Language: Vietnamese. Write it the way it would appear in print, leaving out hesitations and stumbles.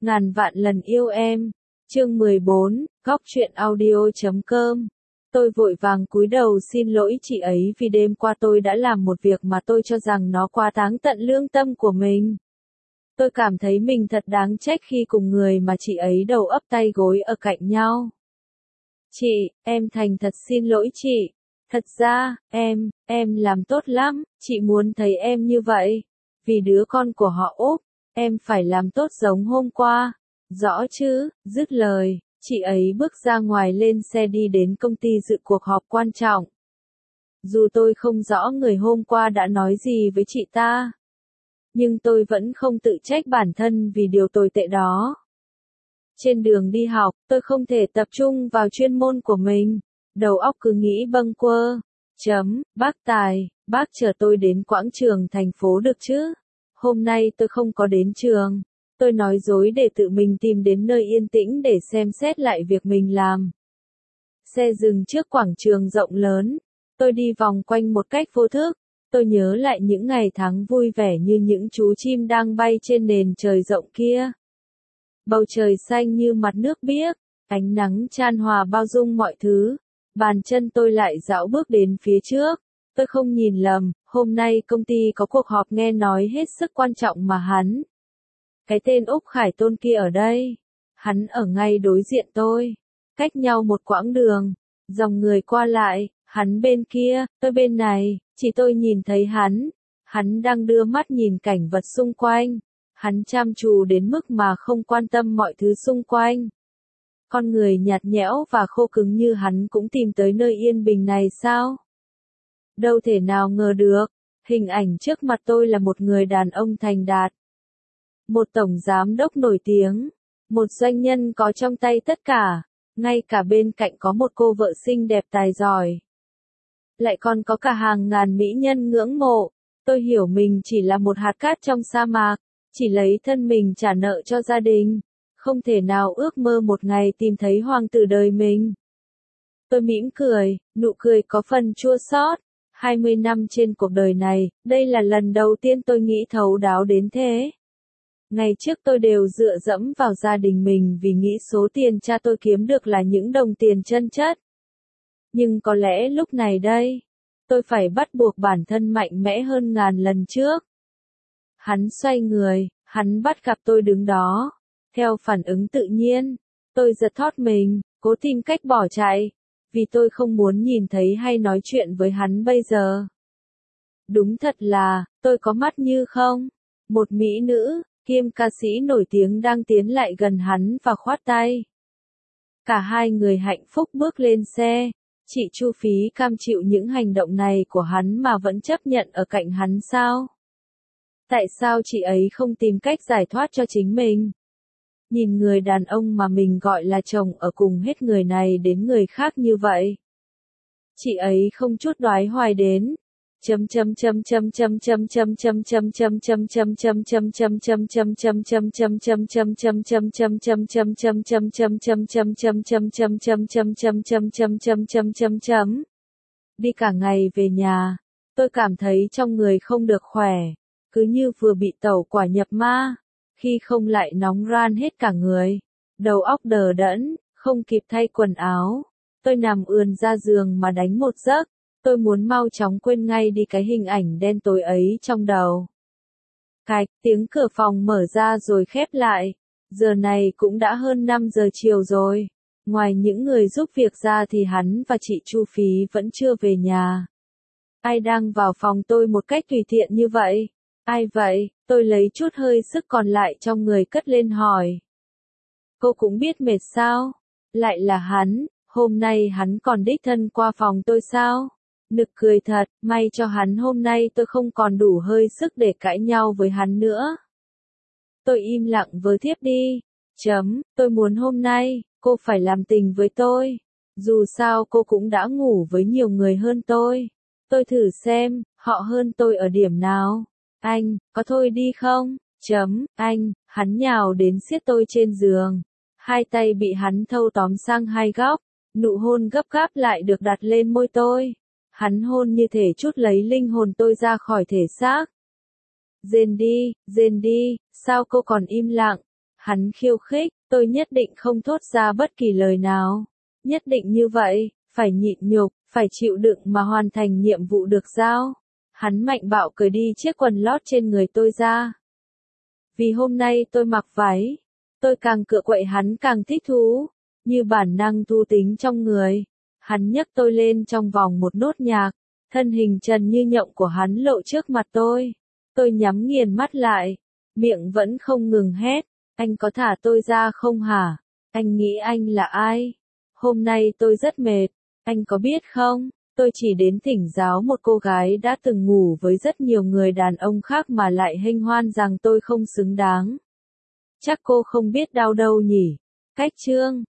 Ngàn vạn lần yêu em. Chương 14, góc truyện audio.com. Tôi vội vàng cúi đầu xin lỗi chị ấy vì đêm qua tôi đã làm một việc mà tôi cho rằng nó quá táng tận lương tâm của mình. Tôi cảm thấy mình thật đáng trách khi cùng người mà chị ấy đầu ấp tay gối ở cạnh nhau. Chị, em thành thật xin lỗi chị. Thật ra, em làm tốt lắm, chị muốn thấy em như vậy. Vì đứa con của họ Úc, em phải làm tốt giống hôm qua. Rõ chứ, dứt lời, chị ấy bước ra ngoài lên xe đi đến công ty dự cuộc họp quan trọng. Dù tôi không rõ người hôm qua đã nói gì với chị ta, nhưng tôi vẫn không tự trách bản thân vì điều tồi tệ đó. Trên đường đi học, tôi không thể tập trung vào chuyên môn của mình, đầu óc cứ nghĩ bâng quơ. Bác Tài, bác chở tôi đến quảng trường thành phố được chứ? Hôm nay tôi không có đến trường. Tôi nói dối để tự mình tìm đến nơi yên tĩnh để xem xét lại việc mình làm. Xe dừng trước quảng trường rộng lớn. Tôi đi vòng quanh một cách vô thức. Tôi nhớ lại những ngày tháng vui vẻ như những chú chim đang bay trên nền trời rộng kia. Bầu trời xanh như mặt nước biếc, ánh nắng chan hòa bao dung mọi thứ. Bàn chân tôi lại dạo bước đến phía trước. Tôi không nhìn lầm, hôm nay công ty có cuộc họp nghe nói hết sức quan trọng mà hắn. Cái tên Úc Khải Tôn kia ở đây. Hắn ở ngay đối diện tôi. Cách nhau một quãng đường. Dòng người qua lại, hắn bên kia, tôi bên này, chỉ tôi nhìn thấy hắn. Hắn đang đưa mắt nhìn cảnh vật xung quanh. Hắn chăm chú đến mức mà không quan tâm mọi thứ xung quanh. Con người nhạt nhẽo và khô cứng như hắn cũng tìm tới nơi yên bình này sao? Đâu thể nào ngờ được, hình ảnh trước mặt tôi là một người đàn ông thành đạt. Một tổng giám đốc nổi tiếng, một doanh nhân có trong tay tất cả, ngay cả bên cạnh có một cô vợ xinh đẹp tài giỏi. Lại còn có cả hàng ngàn mỹ nhân ngưỡng mộ, tôi hiểu mình chỉ là một hạt cát trong sa mạc, chỉ lấy thân mình trả nợ cho gia đình, không thể nào ước mơ một ngày tìm thấy hoàng tử đời mình. Tôi mỉm cười, nụ cười có phần chua xót. 20 năm trên cuộc đời này, đây là lần đầu tiên tôi nghĩ thấu đáo đến thế. Ngày trước tôi đều dựa dẫm vào gia đình mình vì nghĩ số tiền cha tôi kiếm được là những đồng tiền chân chất. Nhưng có lẽ lúc này đây, tôi phải bắt buộc bản thân mạnh mẽ hơn ngàn lần trước. Hắn xoay người, hắn bắt gặp tôi đứng đó. Theo phản ứng tự nhiên, tôi giật thót mình, cố tìm cách bỏ chạy, vì tôi không muốn nhìn thấy hay nói chuyện với hắn bây giờ. Đúng thật là, tôi có mắt như không? Một mỹ nữ, kiêm ca sĩ nổi tiếng đang tiến lại gần hắn và khoát tay. Cả hai người hạnh phúc bước lên xe. Chị Chu Phí cam chịu những hành động này của hắn mà vẫn chấp nhận ở cạnh hắn sao? Tại sao chị ấy không tìm cách giải thoát cho chính mình? Nhìn người đàn ông mà mình gọi là chồng ở cùng hết người này đến người khác như vậy. Chị ấy không chút đoái hoài đến. Đi cả ngày về nhà, tôi cảm thấy trong người không được khỏe, cứ như vừa bị tẩu hỏa nhập ma. Khi không lại nóng ran hết cả người, đầu óc đờ đẫn, không kịp thay quần áo. Tôi nằm ườn ra giường mà đánh một giấc, tôi muốn mau chóng quên ngay đi cái hình ảnh đen tối ấy trong đầu. Cạch, tiếng cửa phòng mở ra rồi khép lại. Giờ này cũng đã hơn 5 giờ chiều rồi. Ngoài những người giúp việc ra thì hắn và chị Chu Phí vẫn chưa về nhà. Ai đang vào phòng tôi một cách tùy tiện như vậy? Ai vậy? Tôi lấy chút hơi sức còn lại trong người cất lên hỏi. Cô cũng biết mệt sao? Lại là hắn, hôm nay hắn còn đích thân qua phòng tôi sao? Nực cười thật, may cho hắn hôm nay tôi không còn đủ hơi sức để cãi nhau với hắn nữa. Tôi im lặng với thiếp đi. Tôi muốn hôm nay, cô phải làm tình với tôi. Dù sao cô cũng đã ngủ với nhiều người hơn tôi. Tôi thử xem, họ hơn tôi ở điểm nào. Anh, có thôi đi không? Anh, hắn nhào đến siết tôi trên giường. Hai tay bị hắn thâu tóm sang hai góc. Nụ hôn gấp gáp lại được đặt lên môi tôi. Hắn hôn như thể trút lấy linh hồn tôi ra khỏi thể xác. Rên đi, sao cô còn im lặng? Hắn khiêu khích, tôi nhất định không thốt ra bất kỳ lời nào. Nhất định như vậy, phải nhịn nhục, phải chịu đựng mà hoàn thành nhiệm vụ được giao. Hắn mạnh bạo cởi đi chiếc quần lót trên người tôi ra. Vì hôm nay tôi mặc váy, tôi càng cựa quậy hắn càng thích thú, như bản năng thu tính trong người. Hắn nhấc tôi lên trong vòng một nốt nhạc, thân hình trần như nhộng của hắn lộ trước mặt tôi. Tôi nhắm nghiền mắt lại, miệng vẫn không ngừng hét, anh có thả tôi ra không hả? Anh nghĩ anh là ai? Hôm nay tôi rất mệt, anh có biết không? Tôi chỉ đến thỉnh giáo một cô gái đã từng ngủ với rất nhiều người đàn ông khác mà lại hênh hoan rằng tôi không xứng đáng. Chắc cô không biết đau đâu nhỉ? Cách chương